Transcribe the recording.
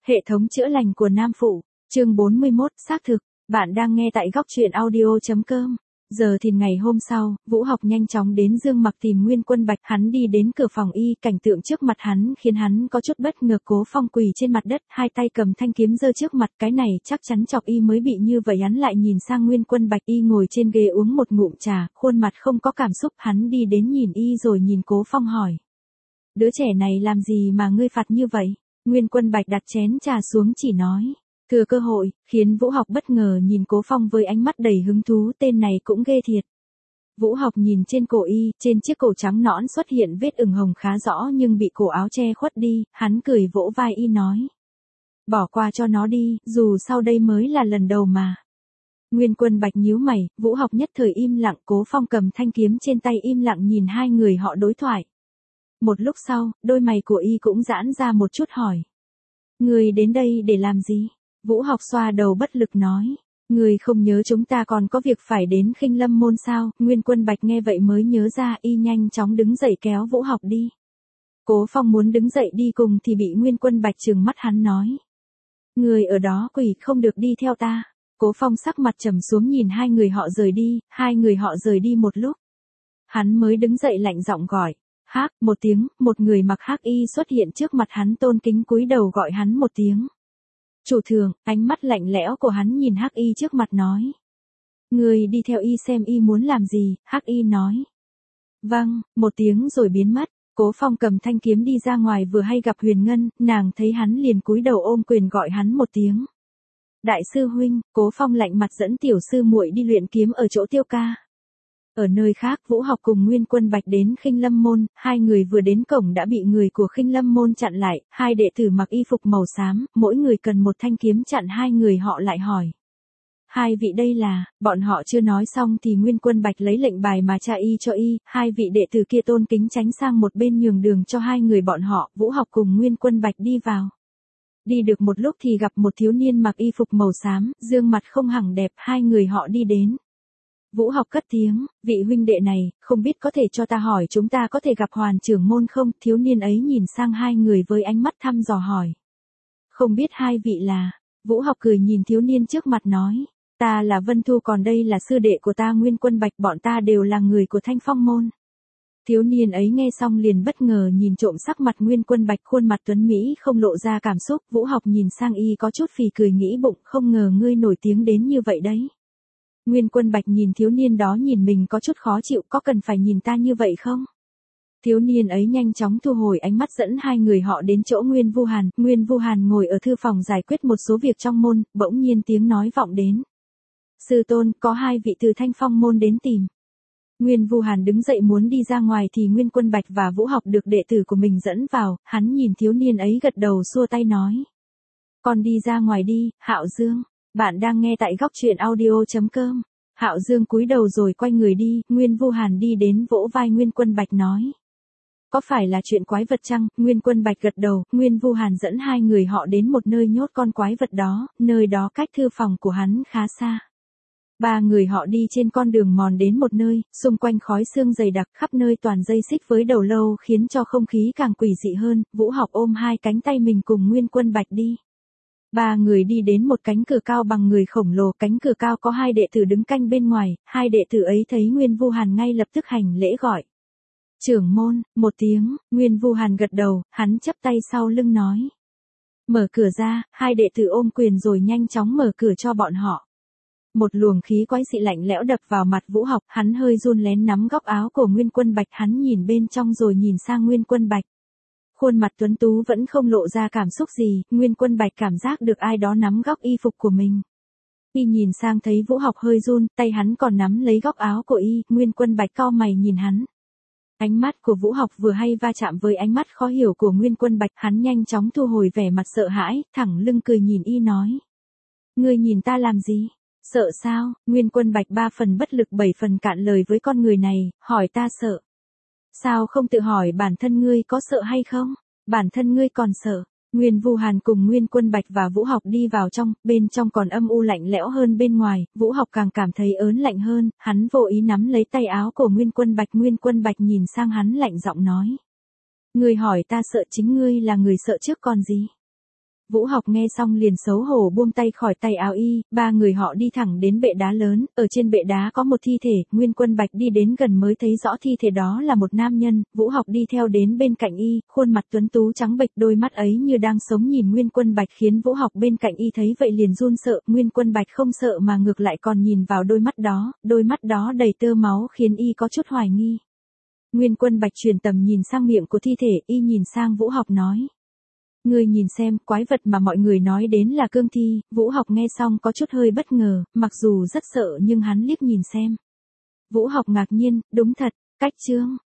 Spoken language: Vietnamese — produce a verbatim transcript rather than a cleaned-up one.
Hệ thống chữa lành của Nam Phụ, chương bốn mươi mốt, xác thực, bạn đang nghe tại góc truyện audio.com. Giờ thì ngày hôm sau, Vũ Học nhanh chóng đến Dương Mặc tìm Nguyên Quân Bạch, hắn đi đến cửa phòng y, cảnh tượng trước mặt hắn khiến hắn có chút bất ngờ. Cố Phong quỳ trên mặt đất, hai tay cầm thanh kiếm giơ trước mặt, cái này chắc chắn chọc y mới bị như vậy. Hắn lại nhìn sang Nguyên Quân Bạch, y ngồi trên ghế uống một ngụm trà, khuôn mặt không có cảm xúc. Hắn đi đến nhìn y rồi nhìn Cố Phong hỏi: đứa trẻ này làm gì mà ngươi phạt như vậy? Nguyên Quân Bạch đặt chén trà xuống chỉ nói: thừa cơ hội, khiến Vũ Học bất ngờ nhìn Cố Phong với ánh mắt đầy hứng thú, tên này cũng ghê thiệt. Vũ Học nhìn trên cổ y, trên chiếc cổ trắng nõn xuất hiện vết ửng hồng khá rõ nhưng bị cổ áo che khuất đi, hắn cười vỗ vai y nói: bỏ qua cho nó đi, dù sau đây mới là lần đầu mà. Nguyên Quân Bạch nhíu mày, Vũ Học nhất thời im lặng, Cố Phong cầm thanh kiếm trên tay im lặng nhìn hai người họ đối thoại. Một lúc sau, đôi mày của y cũng giãn ra một chút hỏi: người đến đây để làm gì? Vũ Học xoa đầu bất lực nói: người không nhớ chúng ta còn có việc phải đến Khinh Lâm môn sao? Nguyên Quân Bạch nghe vậy mới nhớ ra, y nhanh chóng đứng dậy kéo Vũ Học đi. Cố Phong muốn đứng dậy đi cùng thì bị Nguyên Quân Bạch trừng mắt hắn nói: người ở đó quỷ không được đi theo ta. Cố Phong sắc mặt trầm xuống nhìn hai người họ rời đi, hai người họ rời đi một lúc. Hắn mới đứng dậy lạnh giọng gọi: hắc, một tiếng, một người mặc hắc y xuất hiện trước mặt hắn, tôn kính cúi đầu gọi hắn một tiếng chủ thường. Ánh mắt lạnh lẽo của hắn nhìn hắc y trước mặt nói: người đi theo y xem y muốn làm gì. Hắc y nói: vâng, một tiếng rồi biến mất. Cố Phong cầm thanh kiếm đi ra ngoài, vừa hay gặp Huyền Ngân, nàng thấy hắn liền cúi đầu ôm quyền gọi hắn một tiếng đại sư huynh. Cố Phong lạnh mặt dẫn tiểu sư muội đi luyện kiếm ở chỗ Tiêu Ca. Ở nơi khác, Vũ Học cùng Nguyên Quân Bạch đến Khinh Lâm môn, hai người vừa đến cổng đã bị người của Khinh Lâm môn chặn lại, hai đệ tử mặc y phục màu xám, mỗi người cần một thanh kiếm chặn hai người họ lại hỏi: hai vị đây là? Bọn họ chưa nói xong thì Nguyên Quân Bạch lấy lệnh bài mà tra y cho y, hai vị đệ tử kia tôn kính tránh sang một bên nhường đường cho hai người bọn họ. Vũ Học cùng Nguyên Quân Bạch đi vào. Đi được một lúc thì gặp một thiếu niên mặc y phục màu xám, dương mặt không hẳn đẹp, hai người họ đi đến. Vũ Học cất tiếng: vị huynh đệ này, không biết có thể cho ta hỏi chúng ta có thể gặp Hoàn trưởng môn không? Thiếu niên ấy nhìn sang hai người với ánh mắt thăm dò hỏi: không biết hai vị là? Vũ Học cười nhìn thiếu niên trước mặt nói: ta là Vân Thu, còn đây là sư đệ của ta Nguyên Quân Bạch, bọn ta đều là người của Thanh Phong môn. Thiếu niên ấy nghe xong liền bất ngờ nhìn trộm sắc mặt Nguyên Quân Bạch, khuôn mặt tuấn mỹ không lộ ra cảm xúc. Vũ Học nhìn sang y có chút phì cười, nghĩ bụng, không ngờ ngươi nổi tiếng đến như vậy đấy. Nguyên Quân Bạch nhìn thiếu niên đó nhìn mình có chút khó chịu: có cần phải nhìn ta như vậy không? Thiếu niên ấy nhanh chóng thu hồi ánh mắt, dẫn hai người họ đến chỗ Nguyên Vu Hàn. Nguyên Vu Hàn ngồi ở thư phòng giải quyết một số việc trong môn, bỗng nhiên tiếng nói vọng đến: sư tôn, có hai vị từ Thanh Phong môn đến tìm. Nguyên Vu Hàn đứng dậy muốn đi ra ngoài thì Nguyên Quân Bạch và Vũ Học được đệ tử của mình dẫn vào, hắn nhìn thiếu niên ấy gật đầu xua tay nói: con đi ra ngoài đi. Hạo Dương, bạn đang nghe tại góc truyện audio.com. Hạo Dương cúi đầu rồi quay người đi. Nguyên Vu Hàn đi đến vỗ vai Nguyên Quân Bạch nói: có phải là chuyện quái vật chăng? Nguyên Quân Bạch gật đầu. Nguyên Vu Hàn dẫn hai người họ đến một nơi nhốt con quái vật đó, nơi đó cách thư phòng của hắn khá xa. Ba người họ đi trên con đường mòn đến một nơi, xung quanh khói sương dày đặc, khắp nơi toàn dây xích với đầu lâu khiến cho không khí càng quỷ dị hơn. Vũ Học ôm hai cánh tay mình cùng Nguyên Quân Bạch đi. Ba người đi đến một cánh cửa cao bằng người khổng lồ, cánh cửa cao có hai đệ tử đứng canh bên ngoài, hai đệ tử ấy thấy Nguyên Vu Hàn ngay lập tức hành lễ gọi: trưởng môn. Một tiếng, Nguyên Vu Hàn gật đầu, hắn chắp tay sau lưng nói: mở cửa ra. Hai đệ tử ôm quyền rồi nhanh chóng mở cửa cho bọn họ. Một luồng khí quái dị lạnh lẽo đập vào mặt Vũ Học, hắn hơi run lén nắm góc áo của Nguyên Quân Bạch, hắn nhìn bên trong rồi nhìn sang Nguyên Quân Bạch. Khuôn mặt tuấn tú vẫn không lộ ra cảm xúc gì, Nguyên Quân Bạch cảm giác được ai đó nắm góc y phục của mình. Y nhìn sang thấy Vũ Học hơi run, tay hắn còn nắm lấy góc áo của y, Nguyên Quân Bạch cau mày nhìn hắn. Ánh mắt của Vũ Học vừa hay va chạm với ánh mắt khó hiểu của Nguyên Quân Bạch, hắn nhanh chóng thu hồi vẻ mặt sợ hãi, thẳng lưng cười nhìn y nói: ngươi nhìn ta làm gì? Sợ sao? Nguyên Quân Bạch ba phần bất lực bảy phần cạn lời với con người này, hỏi ta sợ. Sao không tự hỏi bản thân ngươi có sợ hay không? Bản thân ngươi còn sợ. Nguyên Vu Hàn cùng Nguyên Quân Bạch và Vũ Học đi vào trong, bên trong còn âm u lạnh lẽo hơn bên ngoài, Vũ Học càng cảm thấy ớn lạnh hơn, hắn vô ý nắm lấy tay áo của Nguyên Quân Bạch. Nguyên Quân Bạch nhìn sang hắn lạnh giọng nói: ngươi hỏi ta sợ, chính ngươi là người sợ trước còn gì. Vũ Học nghe xong liền xấu hổ buông tay khỏi tay áo y, ba người họ đi thẳng đến bệ đá lớn, ở trên bệ đá có một thi thể, Nguyên Quân Bạch đi đến gần mới thấy rõ thi thể đó là một nam nhân, Vũ Học đi theo đến bên cạnh y, khuôn mặt tuấn tú trắng bệch, đôi mắt ấy như đang sống nhìn Nguyên Quân Bạch khiến Vũ Học bên cạnh y thấy vậy liền run sợ, Nguyên Quân Bạch không sợ mà ngược lại còn nhìn vào đôi mắt đó, đôi mắt đó đầy tơ máu khiến y có chút hoài nghi. Nguyên Quân Bạch truyền tầm nhìn sang miệng của thi thể, y nhìn sang Vũ Học nói. Ngươi nhìn xem, quái vật mà mọi người nói đến là cương thi. Vũ Học nghe xong có chút hơi bất ngờ, mặc dù rất sợ nhưng hắn liếc nhìn xem. Vũ Học ngạc nhiên, đúng thật, cách chương.